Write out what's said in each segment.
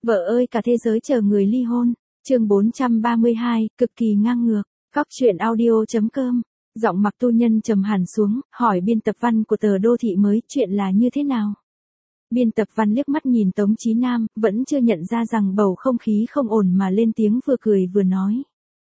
Vợ ơi cả thế giới chờ người ly hôn. Chương 432, cực kỳ ngang ngược. Góc truyện audio.com. Giọng Mạc Tu Nhân trầm hẳn xuống, hỏi biên tập văn của tờ Đô Thị Mới chuyện là như thế nào. Biên tập văn liếc mắt nhìn Tống Chí Nam, vẫn chưa nhận ra rằng bầu không khí không ổn mà lên tiếng vừa cười vừa nói.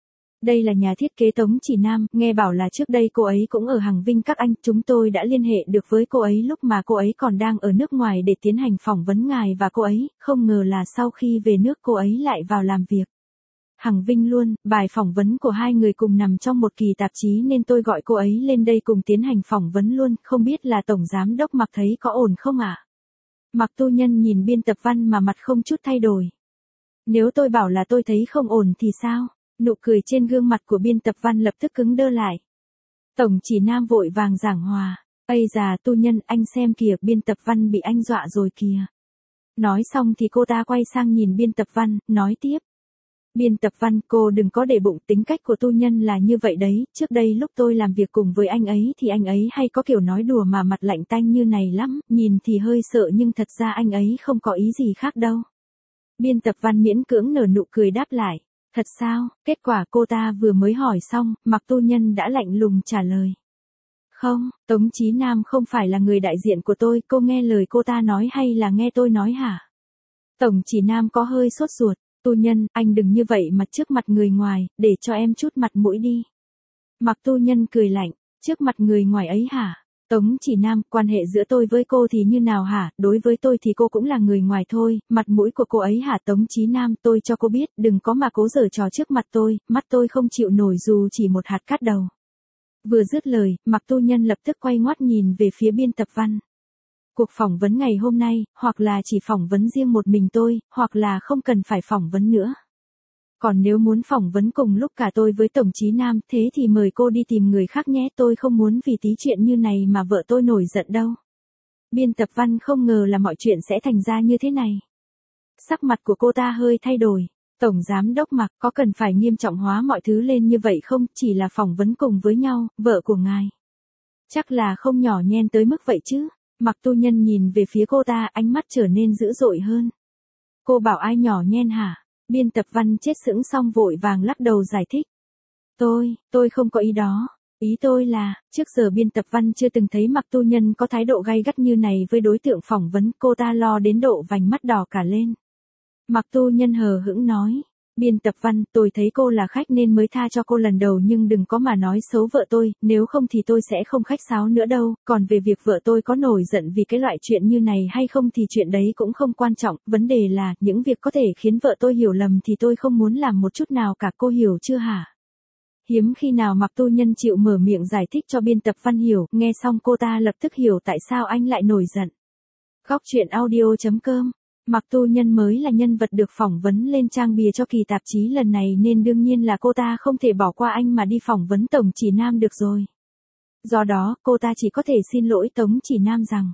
Đây là nhà thiết kế Tống Chỉ Nam, nghe bảo là trước đây cô ấy cũng ở Hằng Vinh các anh, chúng tôi đã liên hệ được với cô ấy lúc mà cô ấy còn đang ở nước ngoài để tiến hành phỏng vấn ngài và cô ấy, không ngờ là sau khi về nước cô ấy lại vào làm việc. Hằng Vinh luôn, bài phỏng vấn của hai người cùng nằm trong một kỳ tạp chí nên tôi gọi cô ấy lên đây cùng tiến hành phỏng vấn luôn, không biết là Tổng Giám Đốc Mạc thấy có ổn không ạ? Mạc Tu Nhân nhìn biên tập văn mà mặt không chút thay đổi. Nếu tôi bảo là tôi thấy không ổn thì sao? Nụ cười trên gương mặt của biên tập văn lập tức cứng đơ lại. Tổng Chỉ Nam vội vàng giảng hòa. Ây già Tu Nhân, anh xem kìa, biên tập văn bị anh dọa rồi kìa. Nói xong thì cô ta quay sang nhìn biên tập văn, nói tiếp. Biên tập văn, cô đừng có để bụng, tính cách của Tu Nhân là như vậy đấy, trước đây lúc tôi làm việc cùng với anh ấy thì anh ấy hay có kiểu nói đùa mà mặt lạnh tanh như này lắm, nhìn thì hơi sợ nhưng thật ra anh ấy không có ý gì khác đâu. Biên tập văn miễn cưỡng nở nụ cười đáp lại. Thật sao? Kết quả cô ta vừa mới hỏi xong, Mạc Tu Nhân đã lạnh lùng trả lời. Không, Tống Chí Nam không phải là người đại diện của tôi, cô nghe lời cô ta nói hay là nghe tôi nói hả? Tổng Chỉ Nam có hơi sốt ruột. Tu Nhân, anh đừng như vậy mặt trước mặt người ngoài, để cho em chút mặt mũi đi. Mạc Tu Nhân cười lạnh, trước mặt người ngoài ấy hả? Tống Chỉ Nam, quan hệ giữa tôi với cô thì như nào hả? Đối với tôi thì cô cũng là người ngoài thôi, mặt mũi của cô ấy hả? Tống Chí Nam, tôi cho cô biết, đừng có mà cố giở trò trước mặt tôi, mắt tôi không chịu nổi dù chỉ một hạt cát đầu. Vừa dứt lời, Mạc Tu Nhân lập tức quay ngoắt nhìn về phía biên tập văn. Cuộc phỏng vấn ngày hôm nay, hoặc là chỉ phỏng vấn riêng một mình tôi, hoặc là không cần phải phỏng vấn nữa. Còn nếu muốn phỏng vấn cùng lúc cả tôi với Tổng Chí Nam, thế thì mời cô đi tìm người khác nhé, tôi không muốn vì tí chuyện như này mà vợ tôi nổi giận đâu. Biên tập văn không ngờ là mọi chuyện sẽ thành ra như thế này. Sắc mặt của cô ta hơi thay đổi. Tổng Giám Đốc Mạc, có cần phải nghiêm trọng hóa mọi thứ lên như vậy không, chỉ là phỏng vấn cùng với nhau, vợ của ngài. Chắc là không nhỏ nhen tới mức vậy chứ. Mạc Tu Nhân nhìn về phía cô ta, ánh mắt trở nên dữ dội hơn. Cô bảo ai nhỏ nhen hả? Biên tập văn chết sững xong vội vàng lắc đầu giải thích. Tôi không có ý đó. Ý tôi là, trước giờ biên tập văn chưa từng thấy Mạc Tu Nhân có thái độ gay gắt như này với đối tượng phỏng vấn, cô ta lo đến độ vành mắt đỏ cả lên. Mạc Tu Nhân hờ hững nói. Biên tập văn, tôi thấy cô là khách nên mới tha cho cô lần đầu nhưng đừng có mà nói xấu vợ tôi, nếu không thì tôi sẽ không khách sáo nữa đâu, còn về việc vợ tôi có nổi giận vì cái loại chuyện như này hay không thì chuyện đấy cũng không quan trọng, vấn đề là, những việc có thể khiến vợ tôi hiểu lầm thì tôi không muốn làm một chút nào cả, cô hiểu chưa hả? Hiếm khi nào Mạc Tu Nhân chịu mở miệng giải thích cho biên tập văn hiểu, nghe xong cô ta lập tức hiểu tại sao anh lại nổi giận. Góc truyện audio.com. Mạc Tu Nhân mới là nhân vật được phỏng vấn lên trang bìa cho kỳ tạp chí lần này nên đương nhiên là cô ta không thể bỏ qua anh mà đi phỏng vấn Tổng Chỉ Nam được rồi. Do đó, cô ta chỉ có thể xin lỗi Tống Chỉ Nam rằng.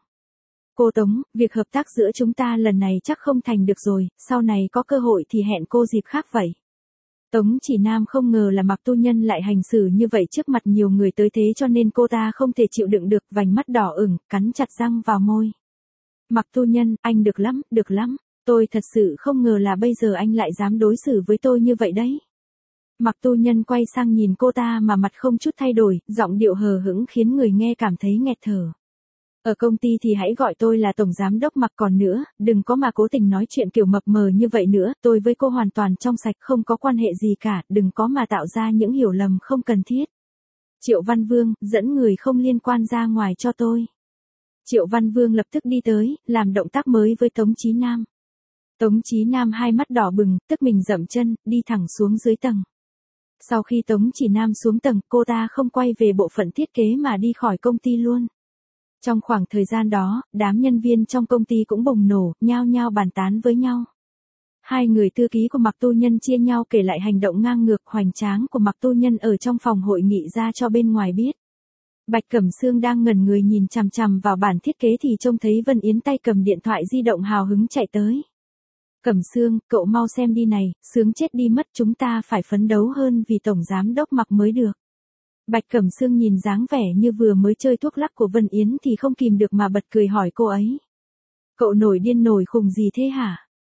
Cô Tống, việc hợp tác giữa chúng ta lần này chắc không thành được rồi, sau này có cơ hội thì hẹn cô dịp khác vậy. Tống Chỉ Nam không ngờ là Mạc Tu Nhân lại hành xử như vậy trước mặt nhiều người tới thế cho nên cô ta không thể chịu đựng được, vành mắt đỏ ửng, cắn chặt răng vào môi. Mạc Tu Nhân, anh được lắm, tôi thật sự không ngờ là bây giờ anh lại dám đối xử với tôi như vậy đấy. Mạc Tu Nhân quay sang nhìn cô ta mà mặt không chút thay đổi, giọng điệu hờ hững khiến người nghe cảm thấy nghẹt thở. Ở công ty thì hãy gọi tôi là Tổng Giám Đốc Mạc, còn nữa, đừng có mà cố tình nói chuyện kiểu mập mờ như vậy nữa, tôi với cô hoàn toàn trong sạch, không có quan hệ gì cả, đừng có mà tạo ra những hiểu lầm không cần thiết. Triệu Văn Vương, dẫn người không liên quan ra ngoài cho tôi. Triệu Văn Vương lập tức đi tới, làm động tác mới với Tống Chí Nam. Tống Chí Nam hai mắt đỏ bừng, tức mình dậm chân, đi thẳng xuống dưới tầng. Sau khi Tống Chỉ Nam xuống tầng, cô ta không quay về bộ phận thiết kế mà đi khỏi công ty luôn. Trong khoảng thời gian đó, đám nhân viên trong công ty cũng bùng nổ, nhao nhao bàn tán với nhau. Hai người thư ký của Mạc Tu Nhân chia nhau kể lại hành động ngang ngược hoành tráng của Mạc Tu Nhân ở trong phòng hội nghị ra cho bên ngoài biết. Bạch Cẩm Sương đang ngẩn người nhìn chằm chằm vào bản thiết kế thì trông thấy Vân Yến tay cầm điện thoại di động hào hứng chạy tới. Cẩm Sương, cậu mau xem đi này, sướng chết đi mất, chúng ta phải phấn đấu hơn vì Tổng Giám Đốc Mạc mới được. Bạch Cẩm Sương nhìn dáng vẻ như vừa mới chơi thuốc lắc của Vân Yến thì không kìm được mà bật cười hỏi cô ấy. Cậu nổi điên nổi khùng gì thế hả?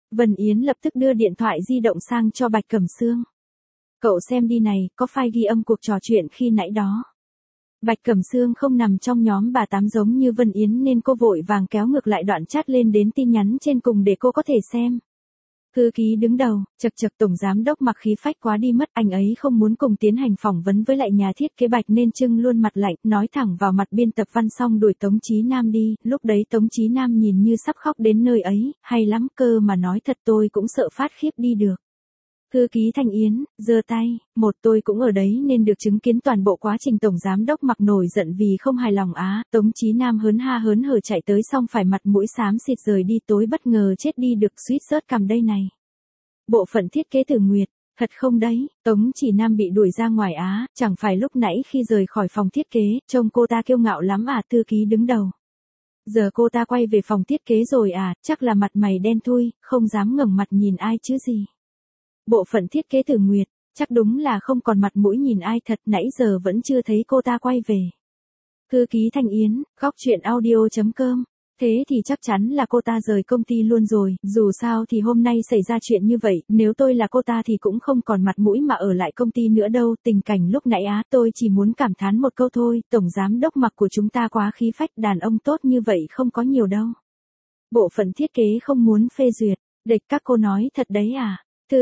Vân Yến lập tức đưa điện thoại di động sang cho Bạch Cẩm Sương. Cậu xem đi này, có file ghi âm cuộc trò chuyện khi nãy đó. Bạch Cẩm Sương không nằm trong nhóm bà tám giống như Vân Yến nên cô vội vàng kéo ngược lại đoạn chat lên đến tin nhắn trên cùng để cô có thể xem. Thư ký đứng đầu, chật chật tổng giám đốc Mặc khí phách quá đi mất, anh ấy không muốn cùng tiến hành phỏng vấn với lại nhà thiết kế Bạch nên trưng luôn mặt lạnh, nói thẳng vào mặt biên tập Văn xong đuổi Tống Chí Nam đi, lúc đấy Tống Chí Nam nhìn như sắp khóc đến nơi ấy, hay lắm cơ mà nói thật tôi cũng sợ phát khiếp đi được. Thư ký Thanh Yến, giơ tay, tôi cũng ở đấy nên được chứng kiến toàn bộ quá trình tổng giám đốc Mặc nổi giận vì không hài lòng Tống Chí Nam hớn ha hớn hở chạy tới xong phải mặt mũi xám xịt rời đi, tối bất ngờ chết đi được, suýt rớt cằm đây này. Bộ phận thiết kế Tử Nguyệt, thật không đấy, Tống Chỉ Nam bị đuổi ra ngoài chẳng phải lúc nãy khi rời khỏi phòng thiết kế, trông cô ta kiêu ngạo lắm thư ký đứng đầu. Giờ cô ta quay về phòng thiết kế rồi chắc là mặt mày đen thui, không dám ngẩng mặt nhìn ai chứ gì. Bộ phận thiết kế Tử Nguyệt, chắc đúng là không còn mặt mũi nhìn ai thật, nãy giờ vẫn chưa thấy cô ta quay về. Thư ký Thanh Yến, góc chuyện audio.com. Thế thì chắc chắn là cô ta rời công ty luôn rồi, dù sao thì hôm nay xảy ra chuyện như vậy, nếu tôi là cô ta thì cũng không còn mặt mũi mà ở lại công ty nữa đâu. Tình cảnh lúc nãy tôi chỉ muốn cảm thán một câu thôi, tổng giám đốc Mặc của chúng ta quá khí phách, đàn ông tốt như vậy không có nhiều đâu. Bộ phận thiết kế không muốn phê duyệt, địch các cô nói thật đấy Thư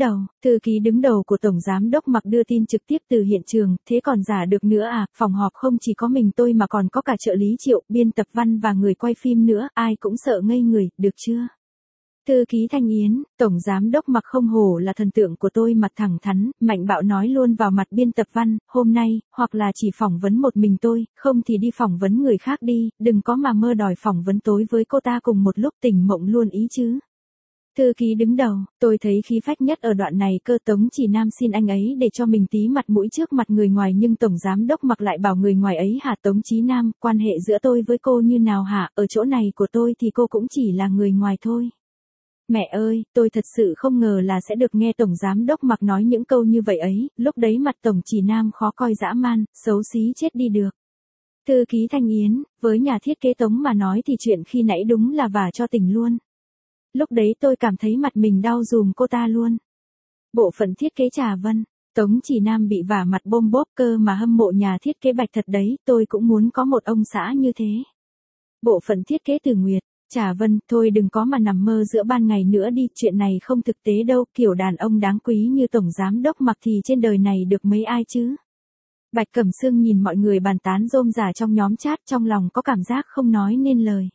ký đứng đầu của Tổng Giám đốc Mặc đưa tin trực tiếp từ hiện trường, thế còn giả được nữa phòng họp không chỉ có mình tôi mà còn có cả trợ lý Triệu, biên tập Văn và người quay phim nữa, ai cũng sợ ngây người, được chưa? Thư ký Thanh Yến, Tổng Giám đốc Mặc không hổ là thần tượng của tôi, mặt thẳng thắn, mạnh bạo nói luôn vào mặt biên tập Văn, hôm nay, hoặc là chỉ phỏng vấn một mình tôi, không thì đi phỏng vấn người khác đi, đừng có mà mơ đòi phỏng vấn tối với cô ta cùng một lúc, tỉnh mộng luôn ý chứ. Thư ký đứng đầu, tôi thấy khí phách nhất ở đoạn này cơ. Tống Chỉ Nam xin anh ấy để cho mình tí mặt mũi trước mặt người ngoài nhưng Tổng Giám đốc Mặc lại bảo người ngoài ấy Tống Chí Nam, quan hệ giữa tôi với cô như nào ở chỗ này của tôi thì cô cũng chỉ là người ngoài thôi. Mẹ ơi, tôi thật sự không ngờ là sẽ được nghe Tổng Giám đốc Mặc nói những câu như vậy ấy, lúc đấy mặt Tổng Chỉ Nam khó coi dã man, xấu xí chết đi được. Thư ký Thanh Yến, với nhà thiết kế Tống mà nói thì chuyện khi nãy đúng là vả cho tỉnh luôn. Lúc đấy tôi cảm thấy mặt mình đau dùm cô ta luôn. Bộ phận thiết kế Trà Vân, Tống Chỉ Nam bị vả mặt bôm bốp cơ mà hâm mộ nhà thiết kế Bạch thật đấy, tôi cũng muốn có một ông xã như thế. Bộ phận thiết kế Tử Nguyệt, Trà Vân, thôi đừng có mà nằm mơ giữa ban ngày nữa đi, chuyện này không thực tế đâu, kiểu đàn ông đáng quý như Tổng Giám đốc Mặc thì trên đời này được mấy ai chứ. Bạch Cẩm Sương nhìn mọi người bàn tán rôm rả trong nhóm chat, trong lòng có cảm giác không nói nên lời.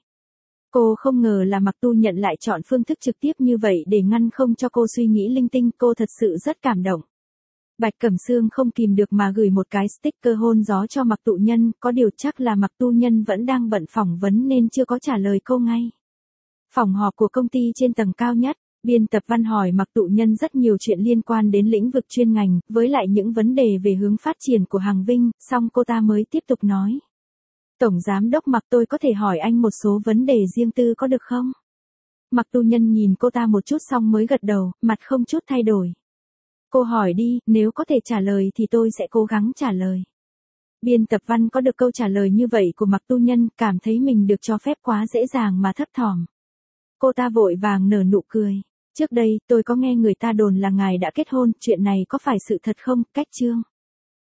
Cô không ngờ là Mặc Tu Nhận lại chọn phương thức trực tiếp như vậy để ngăn không cho cô suy nghĩ linh tinh, cô thật sự rất cảm động. Bạch Cẩm Sương không kìm được mà gửi một cái sticker hôn gió cho Mặc Tụ Nhân, có điều chắc là Mặc Tu Nhân vẫn đang bận phỏng vấn nên chưa có trả lời cô ngay. Phòng họp của công ty trên tầng cao nhất, biên tập Văn hỏi Mặc Tụ Nhân rất nhiều chuyện liên quan đến lĩnh vực chuyên ngành, với lại những vấn đề về hướng phát triển của Hằng Vinh, xong cô ta mới tiếp tục nói. Tổng Giám đốc Mặc, tôi có thể hỏi anh một số vấn đề riêng tư có được không? Mặc Tu Nhân nhìn cô ta một chút xong mới gật đầu, mặt không chút thay đổi. Cô hỏi đi, nếu có thể trả lời thì tôi sẽ cố gắng trả lời. Biên tập Văn có được câu trả lời như vậy của Mặc Tu Nhân, cảm thấy mình được cho phép quá dễ dàng mà thấp thỏm. Cô ta vội vàng nở nụ cười. Trước đây, tôi có nghe người ta đồn là ngài đã kết hôn, chuyện này có phải sự thật không, Cách Trương?